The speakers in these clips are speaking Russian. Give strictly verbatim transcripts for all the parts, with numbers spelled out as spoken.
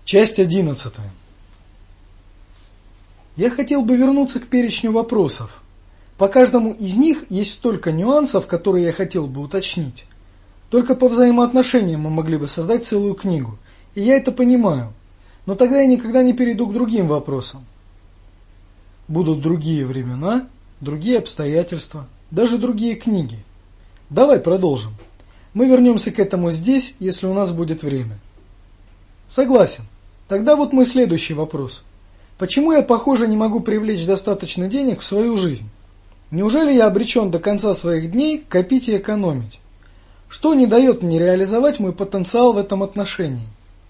Часть одиннадцатая. Я хотел бы вернуться к перечню вопросов. По каждому из них есть столько нюансов, которые я хотел бы уточнить. Только по взаимоотношениям мы могли бы создать целую книгу, и я это понимаю. Но тогда я никогда не перейду к другим вопросам. Будут другие времена, другие обстоятельства, даже другие книги. Давай продолжим. Мы вернемся к этому здесь, если у нас будет время. Согласен. Тогда вот мой следующий вопрос. Почему я, похоже, не могу привлечь достаточно денег в свою жизнь? Неужели я обречен до конца своих дней копить и экономить? Что не дает мне реализовать мой потенциал в этом отношении?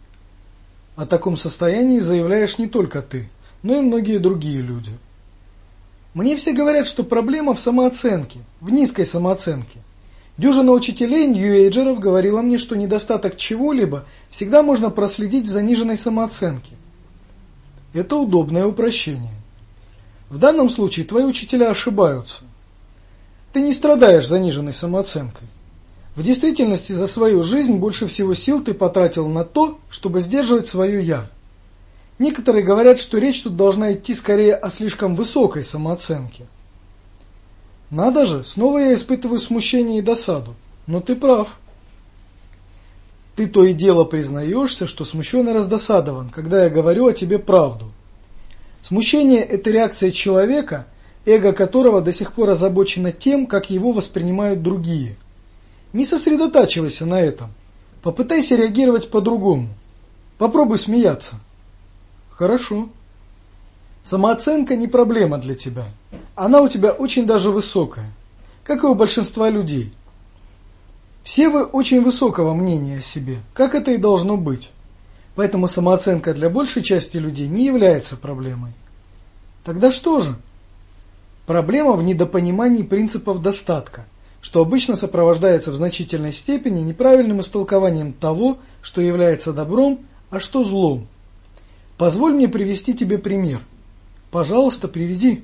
О таком состоянии заявляешь не только ты, но и многие другие люди. Мне все говорят, что проблема в самооценке, в низкой самооценке. Дюжина учителей нью-эйджеров говорила мне, что недостаток чего-либо всегда можно проследить в заниженной самооценке. Это удобное упрощение. В данном случае твои учителя ошибаются. Ты не страдаешь заниженной самооценкой. В действительности за свою жизнь больше всего сил ты потратил на то, чтобы сдерживать свое «я». Некоторые говорят, что речь тут должна идти скорее о слишком высокой самооценке. Надо же, снова я испытываю смущение и досаду. Но ты прав. Ты то и дело признаешься, что смущен и раздосадован, когда я говорю о тебе правду. Смущение – это реакция человека, эго которого до сих пор озабочено тем, как его воспринимают другие. Не сосредотачивайся на этом. Попытайся реагировать по-другому. Попробуй смеяться. Хорошо. Самооценка не проблема для тебя. Она у тебя очень даже высокая, как и у большинства людей. Все вы очень высокого мнения о себе, как это и должно быть. Поэтому самооценка для большей части людей не является проблемой. Тогда что же? Проблема в недопонимании принципов достатка, что обычно сопровождается в значительной степени неправильным истолкованием того, что является добром, а что злом. Позволь мне привести тебе пример. Пожалуйста, приведи.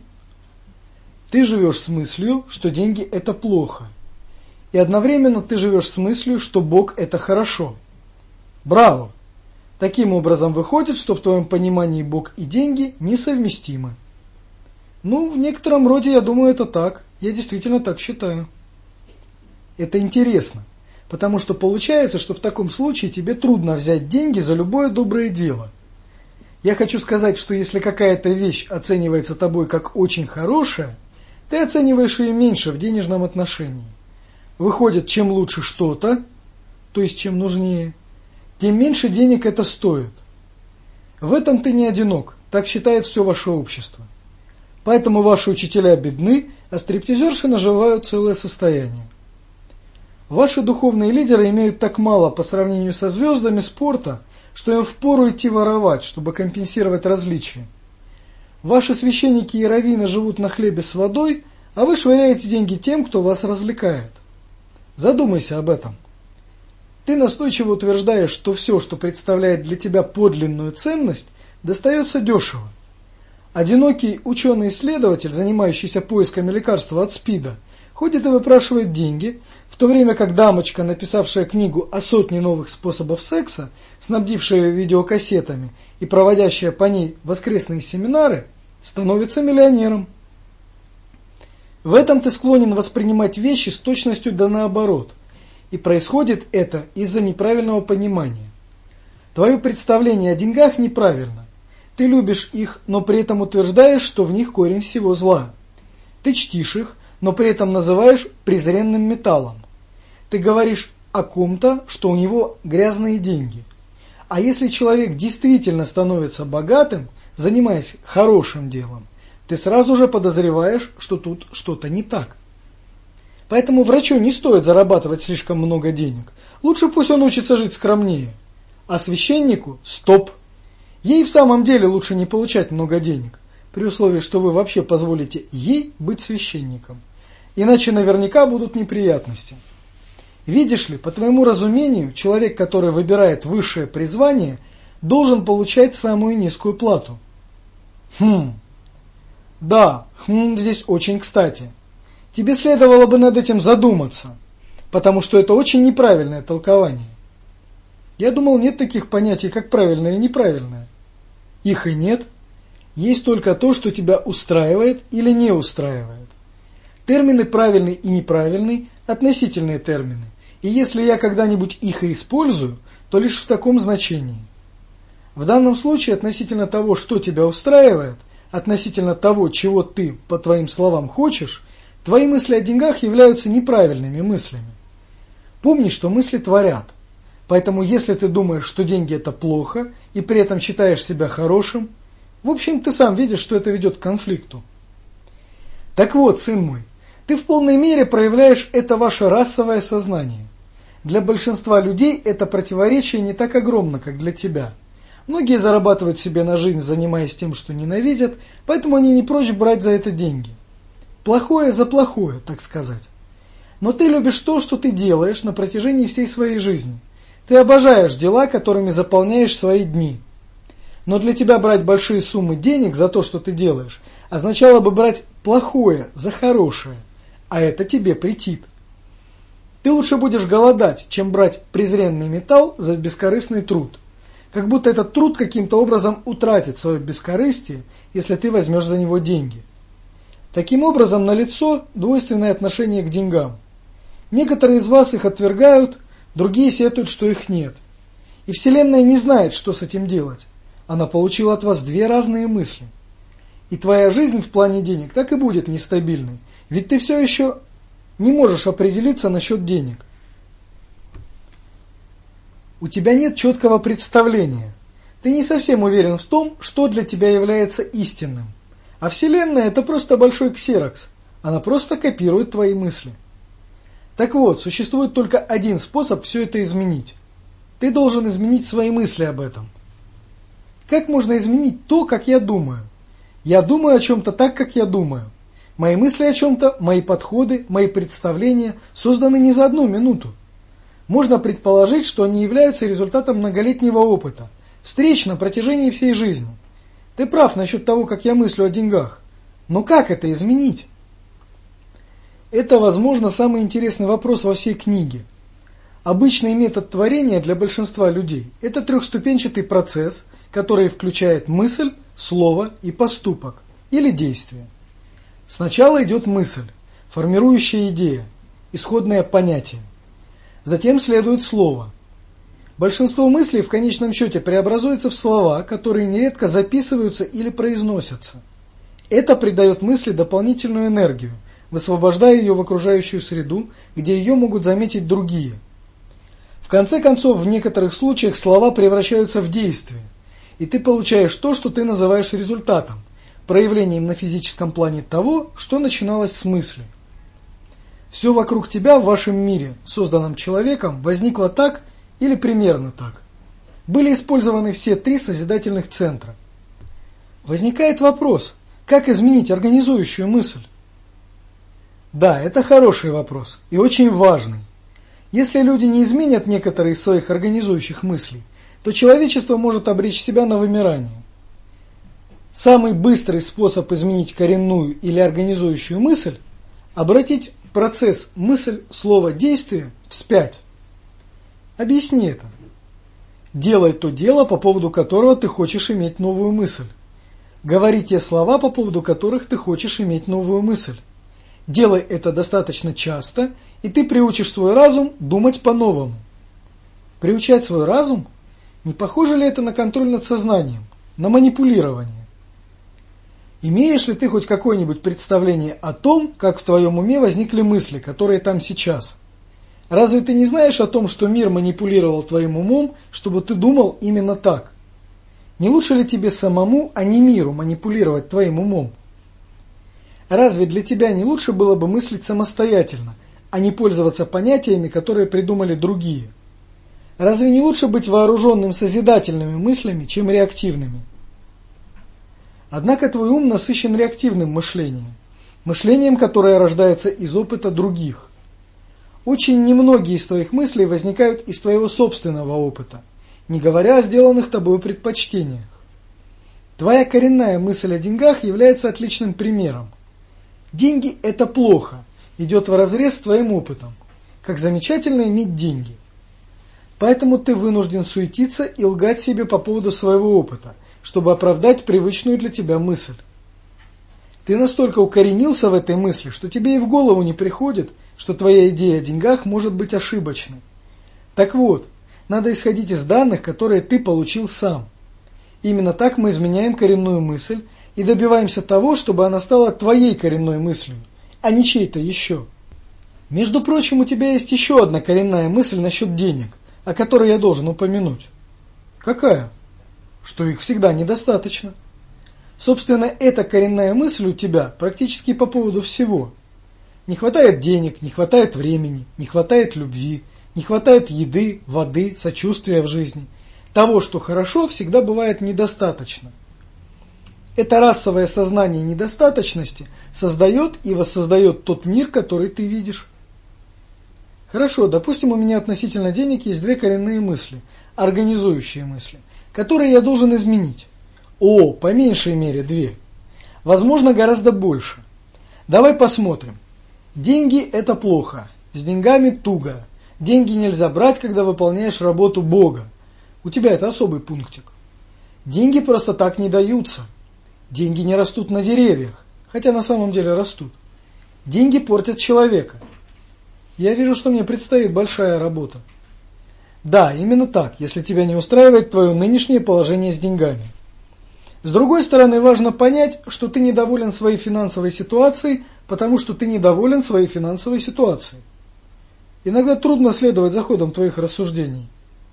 Ты живешь с мыслью, что деньги – это плохо. И одновременно ты живешь с мыслью, что Бог – это хорошо. Браво! Таким образом выходит, что в твоем понимании Бог и деньги несовместимы. Ну, в некотором роде, я думаю, это так. Я действительно так считаю. Это интересно, потому что получается, что в таком случае тебе трудно взять деньги за любое доброе дело. Я хочу сказать, что если какая-то вещь оценивается тобой как очень хорошая, ты оцениваешь ее меньше в денежном отношении. Выходит, чем лучше что-то, то есть чем нужнее, тем меньше денег это стоит. В этом ты не одинок, так считает все ваше общество. Поэтому ваши учителя бедны, а стриптизерши наживают целое состояние. Ваши духовные лидеры имеют так мало по сравнению со звездами спорта, что им впору идти воровать, чтобы компенсировать различия. Ваши священники и раввины живут на хлебе с водой, а вы швыряете деньги тем, кто вас развлекает. Задумайся об этом. Ты настойчиво утверждаешь, что все, что представляет для тебя подлинную ценность, достается дешево. Одинокий ученый-исследователь, занимающийся поисками лекарства от СПИДа, ходит и выпрашивает деньги, в то время как дамочка, написавшая книгу о сотне новых способов секса, снабдившая ее видеокассетами и проводящая по ней воскресные семинары, становится миллионером. В этом ты склонен воспринимать вещи с точностью да наоборот, и происходит это из-за неправильного понимания. Твое представление о деньгах неправильно. Ты любишь их, но при этом утверждаешь, что в них корень всего зла. Ты чтишь их, но при этом называешь презренным металлом. Ты говоришь о ком-то, что у него грязные деньги. А если человек действительно становится богатым, занимаясь хорошим делом, ты сразу же подозреваешь, что тут что-то не так. Поэтому врачу не стоит зарабатывать слишком много денег. Лучше пусть он учится жить скромнее. А священнику – стоп. Ей в самом деле лучше не получать много денег, при условии, что вы вообще позволите ей быть священником. Иначе наверняка будут неприятности. Видишь ли, по твоему разумению, человек, который выбирает высшее призвание, должен получать самую низкую плату. Хм. Да, хм здесь очень кстати. Тебе следовало бы над этим задуматься, потому что это очень неправильное толкование. Я думал, нет таких понятий, как правильное и неправильное. Их и нет. Есть только то, что тебя устраивает или не устраивает. Термины правильный и неправильный – относительные термины. И если я когда-нибудь их и использую, то лишь в таком значении. В данном случае относительно того, что тебя устраивает, относительно того, чего ты, по твоим словам, хочешь, твои мысли о деньгах являются неправильными мыслями. Помни, что мысли творят. Поэтому если ты думаешь, что деньги это плохо, и при этом считаешь себя хорошим, в общем, ты сам видишь, что это ведет к конфликту. Так вот, сын мой, ты в полной мере проявляешь это ваше расовое сознание. Для большинства людей это противоречие не так огромно, как для тебя. Многие зарабатывают себе на жизнь, занимаясь тем, что ненавидят, поэтому они не прочь брать за это деньги. Плохое за плохое, так сказать. Но ты любишь то, что ты делаешь на протяжении всей своей жизни. Ты обожаешь дела, которыми заполняешь свои дни. Но для тебя брать большие суммы денег за то, что ты делаешь, означало бы брать плохое за хорошее, а это тебе претит. Ты лучше будешь голодать, чем брать презренный металл за бескорыстный труд. Как будто этот труд каким-то образом утратит свое бескорыстие, если ты возьмешь за него деньги. Таким образом, налицо двойственное отношение к деньгам. Некоторые из вас их отвергают, другие сетуют, что их нет. И Вселенная не знает, что с этим делать. Она получила от вас две разные мысли. И твоя жизнь в плане денег так и будет нестабильной, ведь ты все еще не можешь определиться насчет денег. У тебя нет четкого представления. Ты не совсем уверен в том, что для тебя является истинным. А Вселенная это просто большой ксерокс. Она просто копирует твои мысли. Так вот, существует только один способ все это изменить. Ты должен изменить свои мысли об этом. Как можно изменить то, как я думаю? Я думаю о чем-то так, как я думаю. Мои мысли о чем-то, мои подходы, мои представления созданы не за одну минуту. Можно предположить, что они являются результатом многолетнего опыта, встреч на протяжении всей жизни. Ты прав насчет того, как я мыслю о деньгах. Но как это изменить? Это, возможно, самый интересный вопрос во всей книге. Обычный метод творения для большинства людей – это трехступенчатый процесс, который включает мысль, слово и поступок, или действие. Сначала идет мысль, формирующая идея, исходное понятие. Затем следует слово. Большинство мыслей в конечном счете преобразуются в слова, которые нередко записываются или произносятся. Это придает мысли дополнительную энергию, высвобождая ее в окружающую среду, где ее могут заметить другие. В конце концов, в некоторых случаях слова превращаются в действие, и ты получаешь то, что ты называешь результатом, проявлением на физическом плане того, что начиналось с мысли. Все вокруг тебя в вашем мире, созданном человеком, возникло так или примерно так. Были использованы все три созидательных центра. Возникает вопрос, как изменить организующую мысль? Да, это хороший вопрос и очень важный. Если люди не изменят некоторые из своих организующих мыслей, то человечество может обречь себя на вымирание. Самый быстрый способ изменить коренную или организующую мысль – обратить процесс мысль, слово, действие вспять. Объясни это. Делай то дело, по поводу которого ты хочешь иметь новую мысль. Говори те слова, по поводу которых ты хочешь иметь новую мысль. Делай это достаточно часто, и ты приучишь свой разум думать по-новому. Приучать свой разум? Не похоже ли это на контроль над сознанием, на манипулирование? Имеешь ли ты хоть какое-нибудь представление о том, как в твоем уме возникли мысли, которые там сейчас? Разве ты не знаешь о том, что мир манипулировал твоим умом, чтобы ты думал именно так? Не лучше ли тебе самому, а не миру, манипулировать твоим умом? Разве для тебя не лучше было бы мыслить самостоятельно, а не пользоваться понятиями, которые придумали другие? Разве не лучше быть вооруженным созидательными мыслями, чем реактивными? Однако твой ум насыщен реактивным мышлением, мышлением, которое рождается из опыта других. Очень немногие из твоих мыслей возникают из твоего собственного опыта, не говоря о сделанных тобой предпочтениях. Твоя коренная мысль о деньгах является отличным примером. Деньги – это плохо, идет вразрез с твоим опытом. Как замечательно иметь деньги. Поэтому ты вынужден суетиться и лгать себе по поводу своего опыта, чтобы оправдать привычную для тебя мысль. Ты настолько укоренился в этой мысли, что тебе и в голову не приходит, что твоя идея о деньгах может быть ошибочной. Так вот, надо исходить из данных, которые ты получил сам. Именно так мы изменяем коренную мысль и добиваемся того, чтобы она стала твоей коренной мыслью, а не чьей-то еще. Между прочим, у тебя есть еще одна коренная мысль насчет денег, о которой я должен упомянуть. Какая? Что их всегда недостаточно. Собственно, эта коренная мысль у тебя практически по поводу всего. Не хватает денег, не хватает времени, не хватает любви, не хватает еды, воды, сочувствия в жизни. Того, что хорошо, всегда бывает недостаточно. Это расовое сознание недостаточности создает и воссоздает тот мир, который ты видишь. Хорошо, допустим, у меня относительно денег есть две коренные мысли, организующие мысли, которые я должен изменить. О, по меньшей мере две. Возможно, гораздо больше. Давай посмотрим. Деньги – это плохо. С деньгами туго. Деньги нельзя брать, когда выполняешь работу Бога. У тебя это особый пунктик. Деньги просто так не даются. Деньги не растут на деревьях, хотя на самом деле растут. Деньги портят человека. Я вижу, что мне предстоит большая работа. Да, именно так, если тебя не устраивает твое нынешнее положение с деньгами. С другой стороны, важно понять, что ты недоволен своей финансовой ситуацией, потому что ты недоволен своей финансовой ситуацией. Иногда трудно следовать за ходом твоих рассуждений.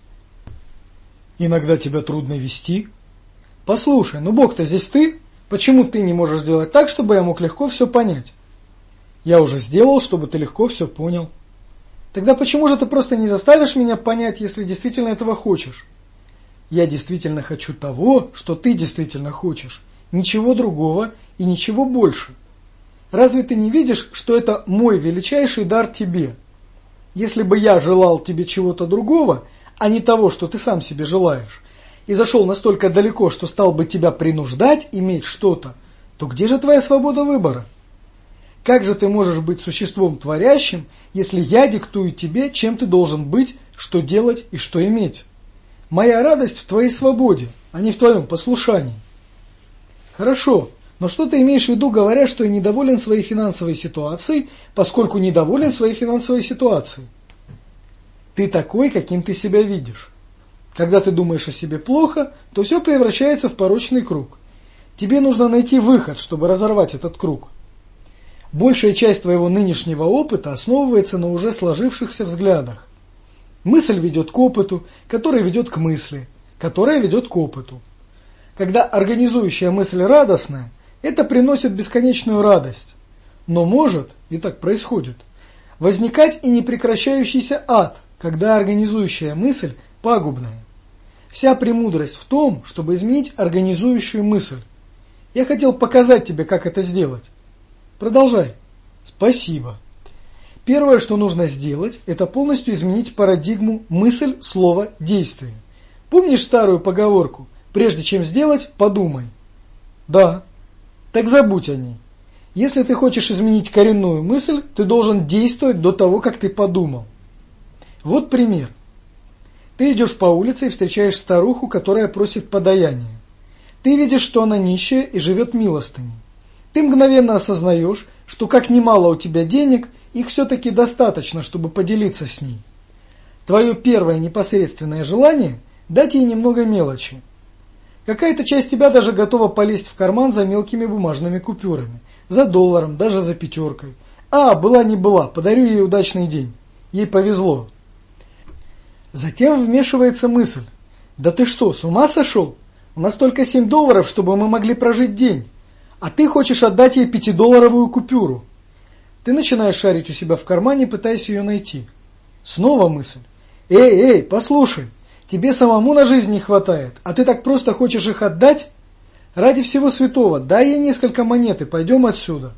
Иногда тебя трудно вести. Послушай, ну Бог-то здесь ты. Почему ты не можешь сделать так, чтобы я мог легко все понять? Я уже сделал, чтобы ты легко все понял. Тогда почему же ты просто не заставишь меня понять, если действительно этого хочешь? Я действительно хочу того, что ты действительно хочешь. Ничего другого и ничего больше. Разве ты не видишь, что это мой величайший дар тебе? Если бы я желал тебе чего-то другого, а не того, что ты сам себе желаешь, и зашел настолько далеко, что стал бы тебя принуждать иметь что-то, то где же твоя свобода выбора? Как же ты можешь быть существом творящим, если я диктую тебе, чем ты должен быть, что делать и что иметь? Моя радость в твоей свободе, а не в твоем послушании. Хорошо, но что ты имеешь в виду, говоря, что я недоволен своей финансовой ситуацией, поскольку недоволен своей финансовой ситуацией? Ты такой, каким ты себя видишь. Когда ты думаешь о себе плохо, то все превращается в порочный круг. Тебе нужно найти выход, чтобы разорвать этот круг. Большая часть твоего нынешнего опыта основывается на уже сложившихся взглядах. Мысль ведет к опыту, который ведет к мысли, которая ведет к опыту. Когда организующая мысль радостная, это приносит бесконечную радость. Но может, и так происходит, возникать и непрекращающийся ад, когда организующая мысль пагубная. Вся премудрость в том, чтобы изменить организующую мысль. Я хотел показать тебе, как это сделать. Продолжай. Спасибо. Первое, что нужно сделать, это полностью изменить парадигму мысль, слово, действие. Помнишь старую поговорку? Прежде чем сделать, подумай. Да. Так забудь о ней. Если ты хочешь изменить коренную мысль, ты должен действовать до того, как ты подумал. Вот пример. Ты идешь по улице и встречаешь старуху, которая просит подаяние. Ты видишь, что она нищая и живет милостыней. Ты мгновенно осознаешь, что как немало у тебя денег, их все-таки достаточно, чтобы поделиться с ней. Твое первое непосредственное желание – дать ей немного мелочи. Какая-то часть тебя даже готова полезть в карман за мелкими бумажными купюрами, за долларом, даже за пятеркой. А, была не была, подарю ей удачный день. Ей повезло. Затем вмешивается мысль. Да ты что, с ума сошел? У нас только семь долларов, чтобы мы могли прожить день. А ты хочешь отдать ей пятидолларовую купюру. Ты начинаешь шарить у себя в кармане, пытаясь ее найти. Снова мысль. Эй, эй, послушай, тебе самому на жизнь не хватает, а ты так просто хочешь их отдать? Ради всего святого, дай ей несколько монет и пойдем отсюда.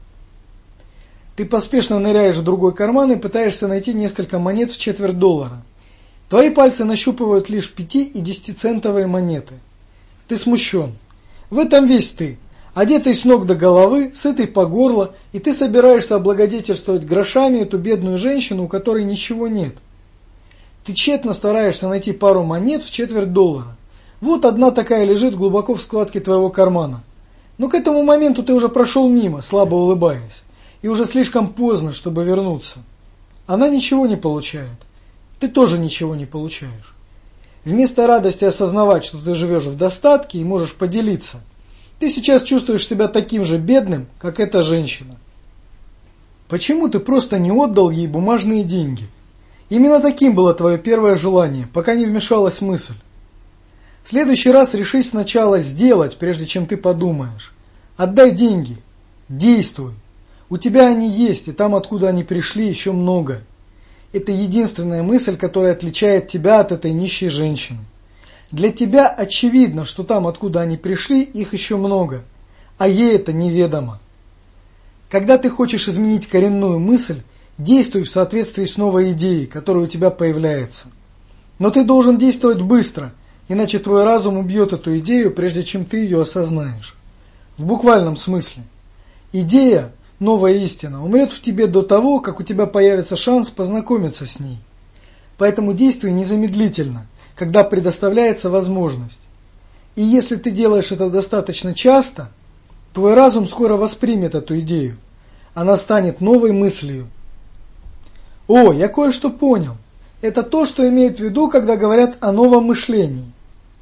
Ты поспешно ныряешь в другой карман и пытаешься найти несколько монет в четверть доллара. Твои пальцы нащупывают лишь пяти- и десятицентовые монеты. Ты смущен. В этом весь ты. Одетый с ног до головы, сытый по горло, и ты собираешься облагодетельствовать грошами эту бедную женщину, у которой ничего нет. Ты тщетно стараешься найти пару монет в четверть доллара. Вот одна такая лежит глубоко в складке твоего кармана. Но к этому моменту ты уже прошел мимо, слабо улыбаясь, и уже слишком поздно, чтобы вернуться. Она ничего не получает. Ты тоже ничего не получаешь. Вместо радости осознавать, что ты живешь в достатке и можешь поделиться, ты сейчас чувствуешь себя таким же бедным, как эта женщина. Почему ты просто не отдал ей бумажные деньги? Именно таким было твое первое желание, пока не вмешалась мысль. В следующий раз решись сначала сделать, прежде чем ты подумаешь. Отдай деньги. Действуй. У тебя они есть, и там, откуда они пришли, еще много. Это единственная мысль, которая отличает тебя от этой нищей женщины. Для тебя очевидно, что там, откуда они пришли, их еще много, а ей это неведомо. Когда ты хочешь изменить коренную мысль, действуй в соответствии с новой идеей, которая у тебя появляется. Но ты должен действовать быстро, иначе твой разум убьет эту идею, прежде чем ты ее осознаешь. В буквальном смысле. Идея, новая истина, умрет в тебе до того, как у тебя появится шанс познакомиться с ней. Поэтому действуй незамедлительно, когда предоставляется возможность. И если ты делаешь это достаточно часто, твой разум скоро воспримет эту идею. Она станет новой мыслью. О, я кое-что понял. Это то, что имеют в виду, когда говорят о новом мышлении.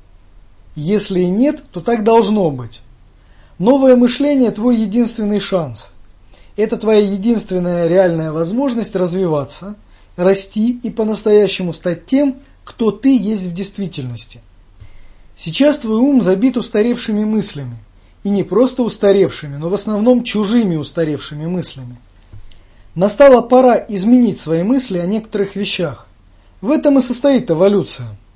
Если и нет, то так должно быть. Новое мышление – твой единственный шанс. Это твоя единственная реальная возможность развиваться, расти и по-настоящему стать тем, кто ты есть в действительности. Сейчас твой ум забит устаревшими мыслями. И не просто устаревшими, но в основном чужими устаревшими мыслями. Настала пора изменить свои мысли о некоторых вещах. В этом и состоит эволюция.